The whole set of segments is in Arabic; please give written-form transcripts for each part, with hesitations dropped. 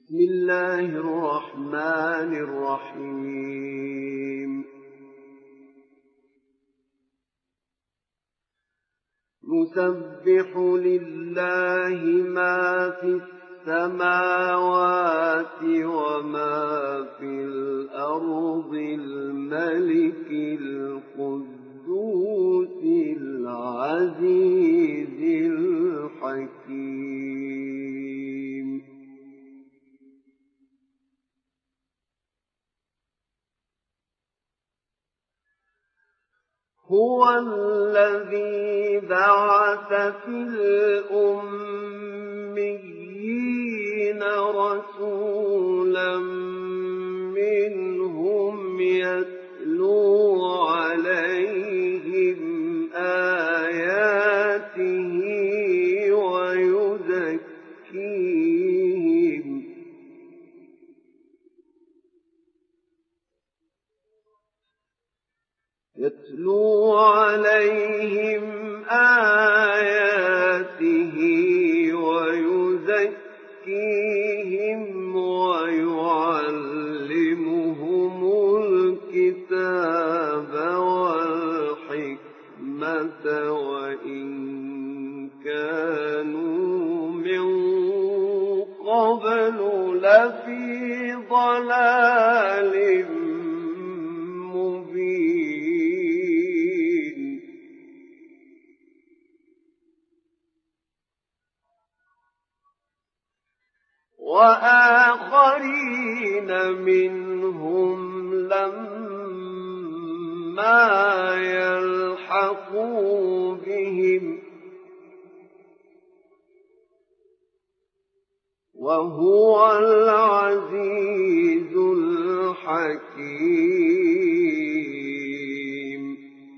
بسم الله الرحمن الرحيم يسبح لله ما في السماوات وما في الأرض الملك القدوس العزيز الحكيم هو الذي بعث في الأميين رسولا منهم يتلو عليهم آياته ويزكيهم ويعلمهم الكتاب والحكمة وإن كانوا من قبل لفي ضلال وآخرين منهم لما يلحقوا بهم وهو العزيز الحكيم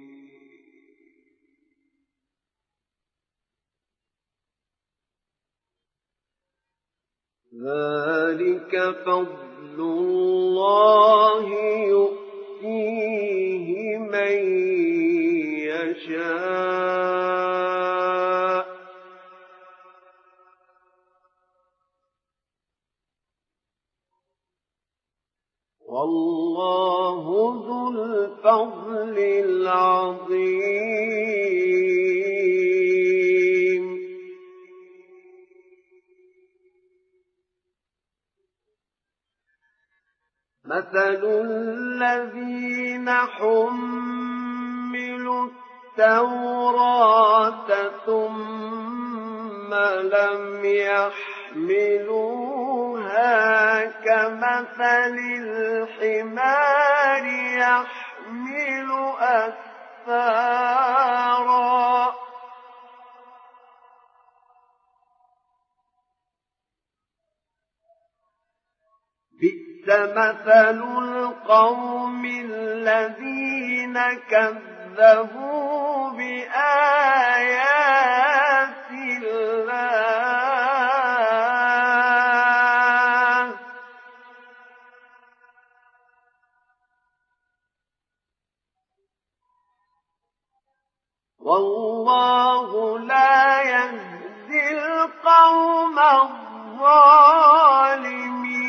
ذلك فضل الله يؤتيه من يشاء والله ذو الفضل العظيم مثل الذين حملوا التوراة ثم لم يحملوها كمثل الحمار يحمل أسفارا مثل القوم الذين كذبوا بآيات الله والله لا يهدي القوم الظالمين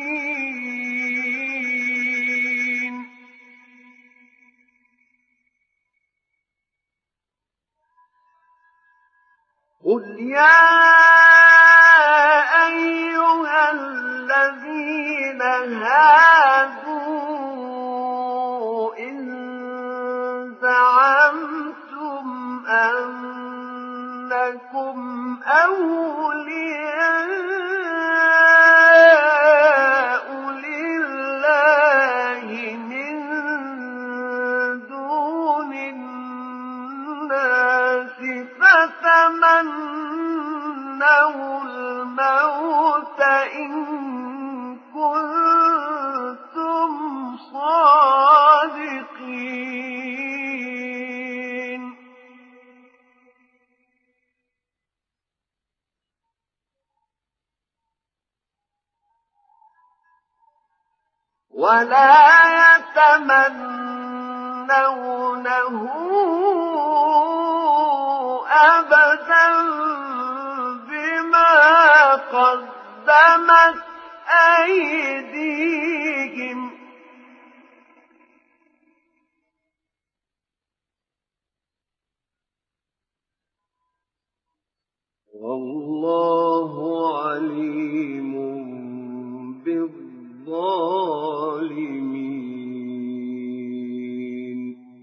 قل يا أيها الذين هادوا إن زعمتم أنكم أولياء لله من دون الناس فتمنوا الموت إن كنتم صادقين ولا يتمنونه أبدا بما قدمت أيديهم والله عليم بالظالمين.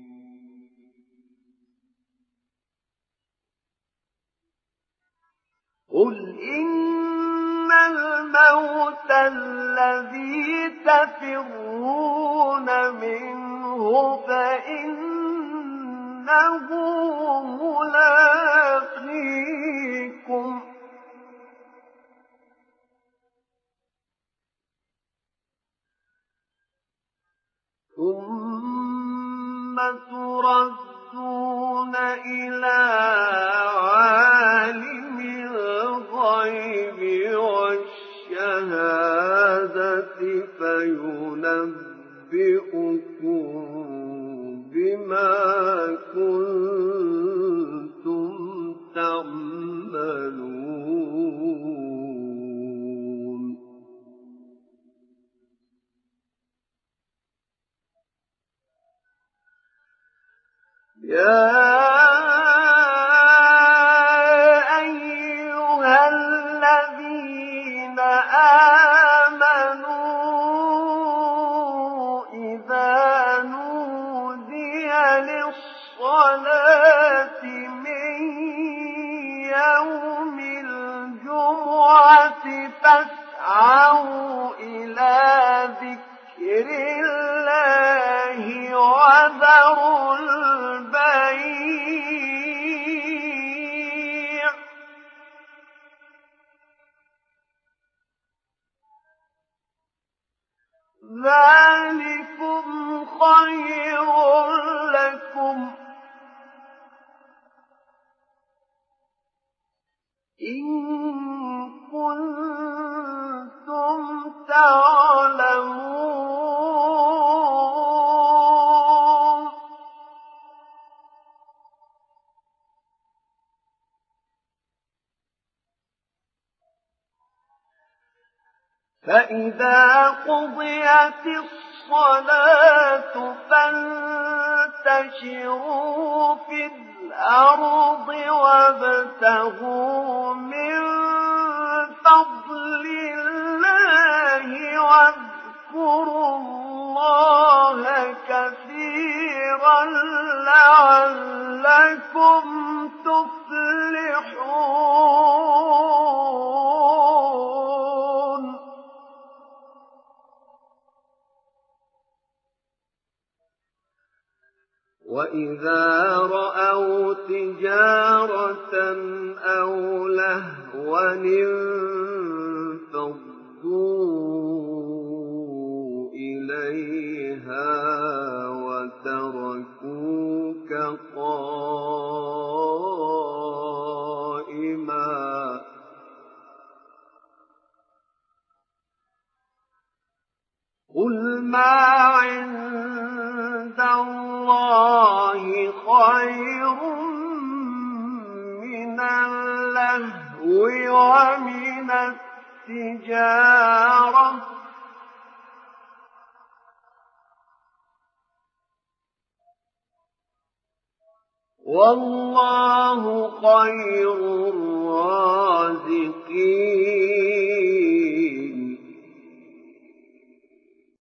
قل إن الموت الذي تفرون منه فإنه ملاقيكم ثم تردون إلى عالم الغيب والشهادة فينبئكم بما كنتم تعملون. يا أيها الذين آمنوا إذا نودي للصلاة من يوم الجمعة فاسعوا إلى ذكر الله وذروا البيع ذلكم خير لكم إن كنتم تعلمون. فإذا قضيت الصلاة فانتشروا في الأرض وابتغوا من فضل الله واذكروا الله كثيرا لعلكم تفلحون. وإذا رأوا تجارة أو لهوا انفضوا إليها وتركوك قائما قل ما عند الله خير من اللهو ومن التجارة والله خير الرازقين.